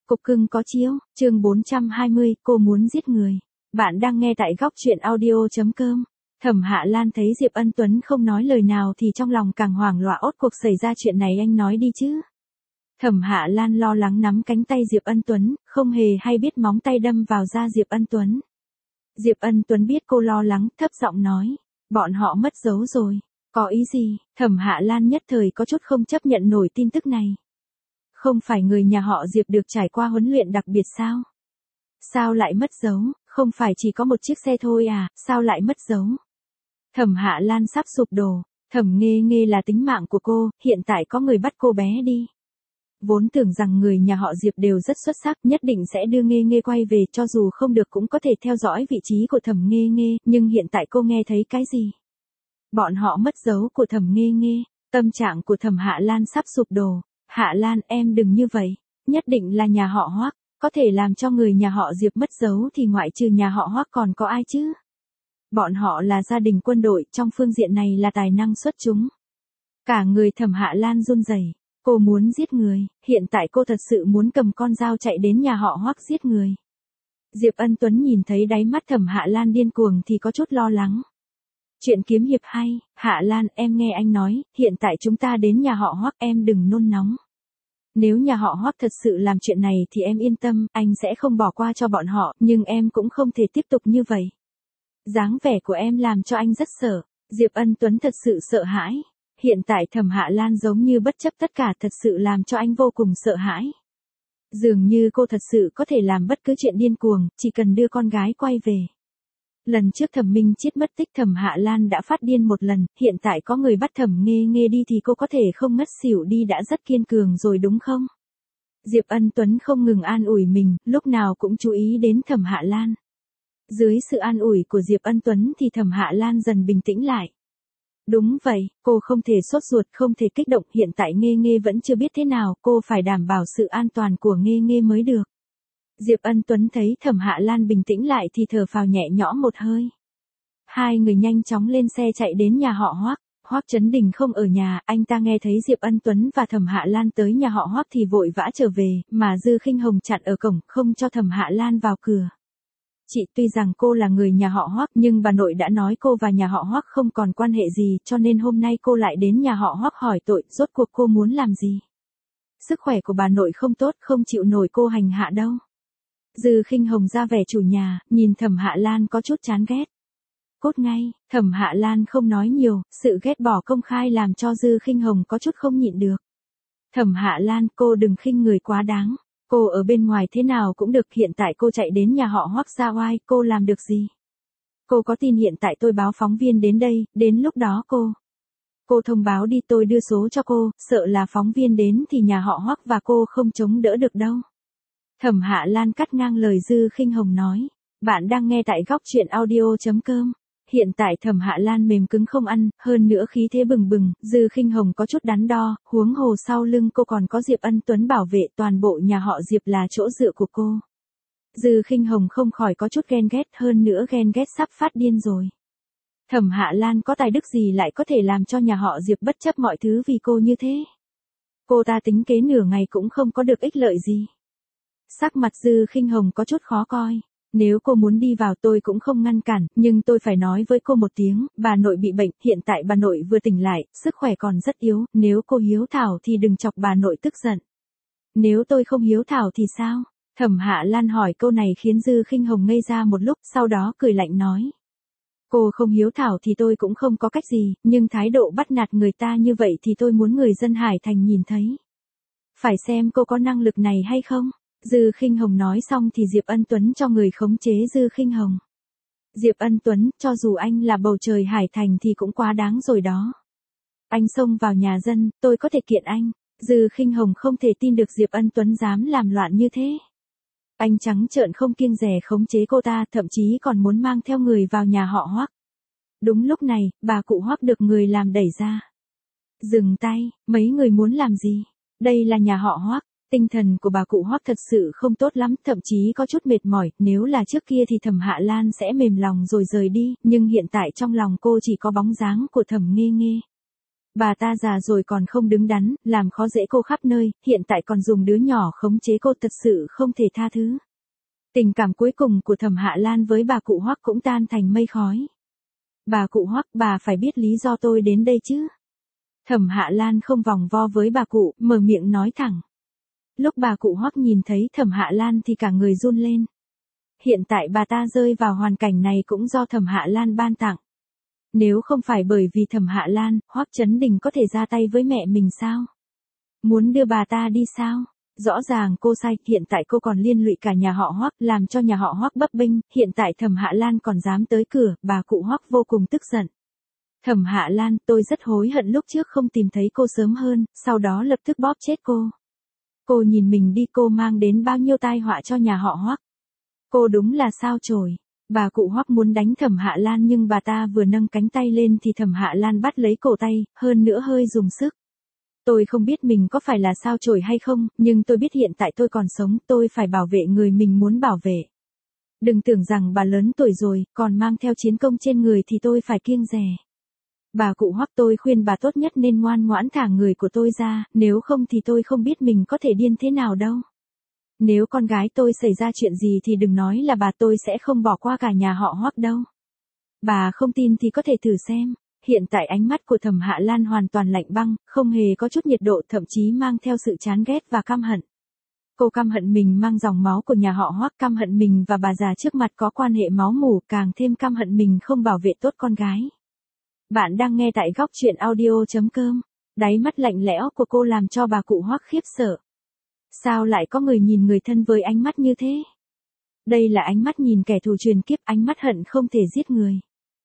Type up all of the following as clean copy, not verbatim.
Cục cưng có chiếu, chương 420, cô muốn giết người. Bạn đang nghe tại góc truyện audio.com. Thẩm Hạ Lan thấy Diệp Ân Tuấn không nói lời nào thì trong lòng càng hoảng loạn, ốt cuộc xảy ra chuyện này anh nói đi chứ. Thẩm Hạ Lan lo lắng nắm cánh tay Diệp Ân Tuấn, không hề hay biết móng tay đâm vào da Diệp Ân Tuấn. Diệp Ân Tuấn biết cô lo lắng, thấp giọng nói, bọn họ mất dấu rồi. Có ý gì? Thẩm Hạ Lan nhất thời có chút không chấp nhận nổi tin tức này. Không phải người nhà họ Diệp được trải qua huấn luyện đặc biệt sao? Sao lại mất dấu? Không phải chỉ có một chiếc xe thôi à, sao lại mất dấu? Thẩm Hạ Lan sắp sụp đổ, Thẩm Nghê Nghê là tính mạng của cô, hiện tại có người bắt cô bé đi. Vốn tưởng rằng người nhà họ Diệp đều rất xuất sắc, nhất định sẽ đưa Nghê Nghê quay về, cho dù không được cũng có thể theo dõi vị trí của Thẩm Nghê Nghê, nhưng hiện tại cô nghe thấy cái gì? Bọn họ mất dấu của Thẩm Nghê Nghê, tâm trạng của Thẩm Hạ Lan sắp sụp đổ. Hạ Lan, em đừng như vậy, nhất định là nhà họ Hoắc, có thể làm cho người nhà họ Diệp mất dấu thì ngoại trừ nhà họ Hoắc còn có ai chứ? Bọn họ là gia đình quân đội, trong phương diện này là tài năng xuất chúng. Cả người Thẩm Hạ Lan run rẩy, cô muốn giết người, hiện tại cô thật sự muốn cầm con dao chạy đến nhà họ Hoắc giết người. Diệp Ân Tuấn nhìn thấy đáy mắt Thẩm Hạ Lan điên cuồng thì có chút lo lắng. Chuyện kiếm hiệp hay, Hạ Lan, em nghe anh nói, hiện tại chúng ta đến nhà họ Hoắc, em đừng nôn nóng. Nếu nhà họ Hoắc thật sự làm chuyện này thì em yên tâm, anh sẽ không bỏ qua cho bọn họ, nhưng em cũng không thể tiếp tục như vậy. Dáng vẻ của em làm cho anh rất sợ. Diệp Ân Tuấn thật sự sợ hãi. Hiện tại Thẩm Hạ Lan giống như bất chấp tất cả, thật sự làm cho anh vô cùng sợ hãi. Dường như cô thật sự có thể làm bất cứ chuyện điên cuồng, chỉ cần đưa con gái quay về. Lần trước Thẩm Minh Chiết mất tích Thẩm Hạ Lan đã phát điên một lần, hiện tại có người bắt Thẩm Nghê Nghê đi thì cô có thể không ngất xỉu đi đã rất kiên cường rồi đúng không? Diệp Ân Tuấn không ngừng an ủi mình, lúc nào cũng chú ý đến Thẩm Hạ Lan. Dưới sự an ủi của Diệp Ân Tuấn thì Thẩm Hạ Lan dần bình tĩnh lại. Đúng vậy, cô không thể sốt ruột, không thể kích động, hiện tại Nghê Nghê vẫn chưa biết thế nào, cô phải đảm bảo sự an toàn của Nghê Nghê mới được. Diệp Ân Tuấn thấy Thẩm Hạ Lan bình tĩnh lại thì thở phào nhẹ nhõm một hơi. Hai người nhanh chóng lên xe chạy đến nhà họ Hoắc. Hoắc Chấn Đình không ở nhà, anh ta nghe thấy Diệp Ân Tuấn và Thẩm Hạ Lan tới nhà họ Hoắc thì vội vã trở về, mà Dư Khinh Hồng chặn ở cổng, không cho Thẩm Hạ Lan vào cửa. Chị, tuy rằng cô là người nhà họ Hoắc nhưng bà nội đã nói cô và nhà họ Hoắc không còn quan hệ gì, cho nên hôm nay cô lại đến nhà họ Hoắc hỏi tội, rốt cuộc cô muốn làm gì? Sức khỏe của bà nội không tốt, không chịu nổi cô hành hạ đâu. Dư Khinh Hồng ra vẻ chủ nhà, nhìn Thẩm Hạ Lan có chút chán ghét. Cút ngay, Thẩm Hạ Lan không nói nhiều, sự ghét bỏ công khai làm cho Dư Khinh Hồng có chút không nhịn được. Thẩm Hạ Lan, cô đừng khinh người quá đáng. Cô ở bên ngoài thế nào cũng được, hiện tại cô chạy đến nhà họ Hoắc ra oai, cô làm được gì? Cô có tin hiện tại tôi báo phóng viên đến đây, đến lúc đó cô thông báo đi, tôi đưa số cho cô, sợ là phóng viên đến thì nhà họ Hoắc và cô không chống đỡ được đâu. Thẩm Hạ Lan cắt ngang lời Dư Khinh Hồng nói. Bạn đang nghe tại góc truyện audio.com. Hiện tại Thẩm Hạ Lan mềm cứng không ăn, hơn nữa khí thế bừng bừng, Dư Khinh Hồng có chút đắn đo, huống hồ sau lưng cô còn có Diệp Ân Tuấn bảo vệ, toàn bộ nhà họ Diệp là chỗ dựa của cô. Dư Khinh Hồng không khỏi có chút ghen ghét, hơn nữa ghen ghét sắp phát điên rồi. Thẩm Hạ Lan có tài đức gì lại có thể làm cho nhà họ Diệp bất chấp mọi thứ vì cô như thế? Cô ta tính kế nửa ngày cũng không có được ích lợi gì. Sắc mặt Dư Khinh Hồng có chút khó coi. Nếu cô muốn đi vào tôi cũng không ngăn cản, nhưng tôi phải nói với cô một tiếng, bà nội bị bệnh, hiện tại bà nội vừa tỉnh lại, sức khỏe còn rất yếu, nếu cô hiếu thảo thì đừng chọc bà nội tức giận. Nếu tôi không hiếu thảo thì sao? Thẩm Hạ Lan hỏi câu này khiến Dư Khinh Hồng ngây ra một lúc, sau đó cười lạnh nói. Cô không hiếu thảo thì tôi cũng không có cách gì, nhưng thái độ bắt nạt người ta như vậy thì tôi muốn người dân Hải Thành nhìn thấy. Phải xem cô có năng lực này hay không? Dư Khinh Hồng nói xong thì Diệp Ân Tuấn cho người khống chế Dư Khinh Hồng. Diệp Ân Tuấn, cho dù anh là bầu trời Hải Thành thì cũng quá đáng rồi đó. Anh xông vào nhà dân, tôi có thể kiện anh. Dư Khinh Hồng không thể tin được Diệp Ân Tuấn dám làm loạn như thế. Anh trắng trợn không kiêng dè khống chế cô ta, thậm chí còn muốn mang theo người vào nhà họ Hoắc. Đúng lúc này, bà cụ Hoắc được người làm đẩy ra. Dừng tay, mấy người muốn làm gì? Đây là nhà họ Hoắc. Tinh thần của bà cụ Hoắc thật sự không tốt lắm, thậm chí có chút mệt mỏi, nếu là trước kia thì Thẩm Hạ Lan sẽ mềm lòng rồi rời đi, nhưng hiện tại trong lòng cô chỉ có bóng dáng của Thẩm Nghê Nghê. Bà ta già rồi còn không đứng đắn, làm khó dễ cô khắp nơi, hiện tại còn dùng đứa nhỏ khống chế cô, thật sự không thể tha thứ. Tình cảm cuối cùng của Thẩm Hạ Lan với bà cụ Hoắc cũng tan thành mây khói. Bà cụ Hoắc, bà phải biết lý do tôi đến đây chứ. Thẩm Hạ Lan không vòng vo với bà cụ, mở miệng nói thẳng. Lúc bà cụ Hoắc nhìn thấy Thẩm Hạ Lan thì cả người run lên. Hiện tại bà ta rơi vào hoàn cảnh này cũng do Thẩm Hạ Lan ban tặng. Nếu không phải bởi vì Thẩm Hạ Lan, Hoắc Chấn Đình có thể ra tay với mẹ mình sao? Muốn đưa bà ta đi sao? Rõ ràng cô sai, hiện tại cô còn liên lụy cả nhà họ Hoắc, làm cho nhà họ Hoắc bấp bênh, hiện tại Thẩm Hạ Lan còn dám tới cửa, bà cụ Hoắc vô cùng tức giận. Thẩm Hạ Lan, tôi rất hối hận lúc trước không tìm thấy cô sớm hơn, sau đó lập tức bóp chết cô. Cô nhìn mình đi, cô mang đến bao nhiêu tai họa cho nhà họ Hoắc. Cô đúng là sao chổi. Bà cụ Hoắc muốn đánh Thẩm Hạ Lan nhưng bà ta vừa nâng cánh tay lên thì Thẩm Hạ Lan bắt lấy cổ tay, hơn nữa hơi dùng sức. Tôi không biết mình có phải là sao chổi hay không, nhưng tôi biết hiện tại tôi còn sống, tôi phải bảo vệ người mình muốn bảo vệ. Đừng tưởng rằng bà lớn tuổi rồi, còn mang theo chiến công trên người thì tôi phải kiêng dè. Bà cụ Hoắc, tôi khuyên bà tốt nhất nên ngoan ngoãn thả người của tôi ra, nếu không thì tôi không biết mình có thể điên thế nào đâu. Nếu con gái tôi xảy ra chuyện gì thì đừng nói là bà, tôi sẽ không bỏ qua cả nhà họ Hoắc đâu. Bà không tin thì có thể thử xem. Hiện tại ánh mắt của Thẩm Hạ Lan hoàn toàn lạnh băng, không hề có chút nhiệt độ, thậm chí mang theo sự chán ghét và căm hận. Cô căm hận mình mang dòng máu của nhà họ Hoắc, căm hận mình và bà già trước mặt có quan hệ máu mủ, càng thêm căm hận mình không bảo vệ tốt con gái. Bạn đang nghe tại góc truyện audio.com. Đáy mắt lạnh lẽo của cô làm cho bà cụ Hoắc khiếp sợ. Sao lại có người nhìn người thân với ánh mắt như thế? Đây là ánh mắt nhìn kẻ thù truyền kiếp, ánh mắt hận không thể giết người.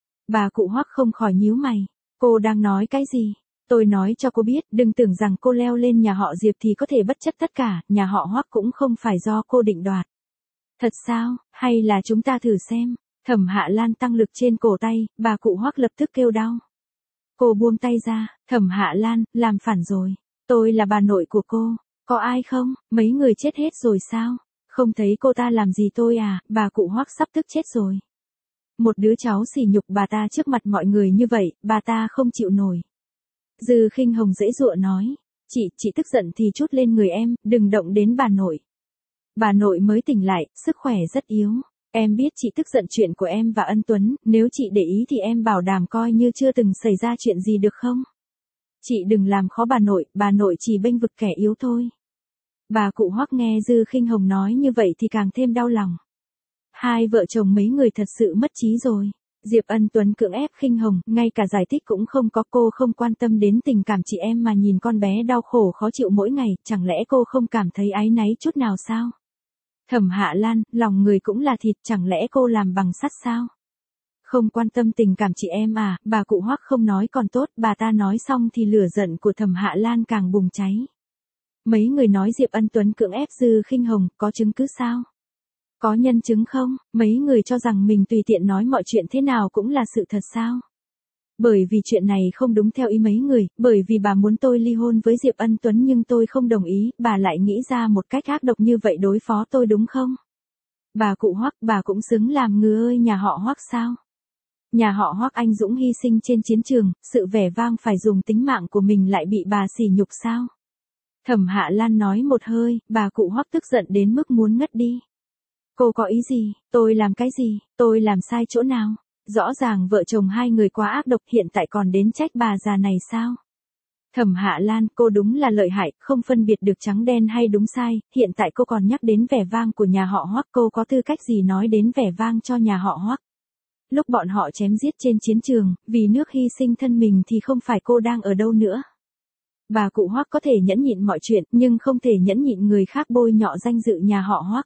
Bà cụ Hoắc không khỏi nhíu mày. Cô đang nói cái gì? Tôi nói cho cô biết, đừng tưởng rằng cô leo lên nhà họ Diệp thì có thể bất chấp tất cả, nhà họ Hoắc cũng không phải do cô định đoạt. Thật sao, hay là chúng ta thử xem? Thẩm Hạ Lan tăng lực trên cổ tay, bà cụ Hoắc lập tức kêu đau. Cô buông tay ra, Thẩm Hạ Lan, làm phản rồi. Tôi là bà nội của cô. Có ai không? Mấy người chết hết rồi sao? Không thấy cô ta làm gì tôi à? Bà cụ Hoắc sắp tức chết rồi. Một đứa cháu sỉ nhục bà ta trước mặt mọi người như vậy, bà ta không chịu nổi. Dư Khinh Hồng giãy giụa nói, chị tức giận thì trút lên người em, đừng động đến bà nội. Bà nội mới tỉnh lại, sức khỏe rất yếu. Em biết chị tức giận chuyện của em và Ân Tuấn, nếu chị để ý thì em bảo đảm coi như chưa từng xảy ra chuyện gì được không? Chị đừng làm khó bà nội chỉ bênh vực kẻ yếu thôi. Bà cụ Hoắc nghe Dư Khinh Hồng nói như vậy thì càng thêm đau lòng. Hai vợ chồng mấy người thật sự mất trí rồi. Diệp Ân Tuấn cưỡng ép Khinh Hồng, ngay cả giải thích cũng không có, cô không quan tâm đến tình cảm chị em mà nhìn con bé đau khổ khó chịu mỗi ngày, chẳng lẽ cô không cảm thấy áy náy chút nào sao? Thẩm Hạ Lan, lòng người cũng là thịt, chẳng lẽ cô làm bằng sắt sao? Không quan tâm tình cảm chị em à? Bà cụ Hoắc không nói còn tốt, bà ta nói xong thì lửa giận của Thẩm Hạ Lan càng bùng cháy. Mấy người nói Diệp Ân Tuấn cưỡng ép Dư Khinh Hồng, có chứng cứ sao? Có nhân chứng không? Mấy người cho rằng mình tùy tiện nói mọi chuyện thế nào cũng là sự thật sao? Bởi vì chuyện này không đúng theo ý mấy người, bởi vì bà muốn tôi ly hôn với Diệp Ân Tuấn nhưng tôi không đồng ý, bà lại nghĩ ra một cách ác độc như vậy đối phó tôi đúng không? Bà cụ Hoắc, bà cũng xứng làm ngư ơi nhà họ Hoắc sao? Nhà họ Hoắc anh dũng hy sinh trên chiến trường, sự vẻ vang phải dùng tính mạng của mình lại bị bà sỉ nhục sao? Thẩm Hạ Lan nói một hơi, bà cụ Hoắc tức giận đến mức muốn ngất đi. Cô có ý gì? Tôi làm cái gì? Tôi làm sai chỗ nào? Rõ ràng vợ chồng hai người quá ác độc, hiện tại còn đến trách bà già này sao? Thẩm Hạ Lan, cô đúng là lợi hại, không phân biệt được trắng đen hay đúng sai, hiện tại cô còn nhắc đến vẻ vang của nhà họ Hoắc, cô có tư cách gì nói đến vẻ vang cho nhà họ Hoắc? Lúc bọn họ chém giết trên chiến trường, vì nước hy sinh thân mình thì không phải cô đang ở đâu nữa. Bà cụ Hoắc có thể nhẫn nhịn mọi chuyện, nhưng không thể nhẫn nhịn người khác bôi nhọ danh dự nhà họ Hoắc.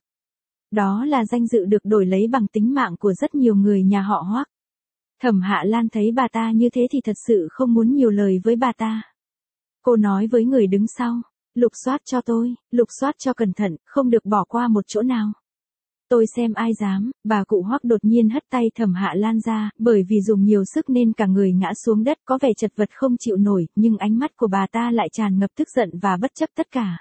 Đó là danh dự được đổi lấy bằng tính mạng của rất nhiều người nhà họ Hoắc. Thẩm Hạ Lan thấy bà ta như thế thì thật sự không muốn nhiều lời với bà ta. Cô nói với người đứng sau, lục soát cho tôi, lục soát cho cẩn thận, không được bỏ qua một chỗ nào. Tôi xem ai dám, bà cụ Hoắc đột nhiên hất tay Thẩm Hạ Lan ra, bởi vì dùng nhiều sức nên cả người ngã xuống đất có vẻ chật vật không chịu nổi, nhưng ánh mắt của bà ta lại tràn ngập tức giận và bất chấp tất cả.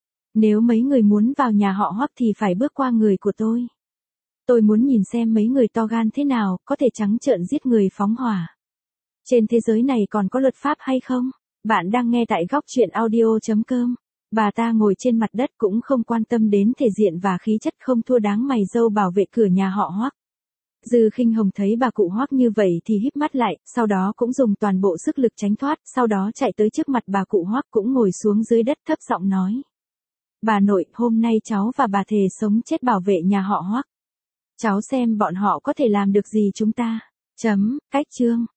Nếu mấy người muốn vào nhà họ Hoắc thì phải bước qua người của tôi. Tôi muốn nhìn xem mấy người to gan thế nào, có thể trắng trợn giết người phóng hỏa. Trên thế giới này còn có luật pháp hay không? Bạn đang nghe tại góc chuyện audio.com. Bà ta ngồi trên mặt đất cũng không quan tâm đến thể diện và khí chất không thua đáng mày râu bảo vệ cửa nhà họ Hoắc. Dư Khinh Hồng thấy bà cụ Hoắc như vậy thì híp mắt lại, sau đó cũng dùng toàn bộ sức lực tránh thoát, sau đó chạy tới trước mặt bà cụ Hoắc cũng ngồi xuống dưới đất thấp giọng nói. Bà nội, hôm nay cháu và bà thề sống chết bảo vệ nhà họ Hoắc. Cháu xem bọn họ có thể làm được gì chúng ta. Cách chương.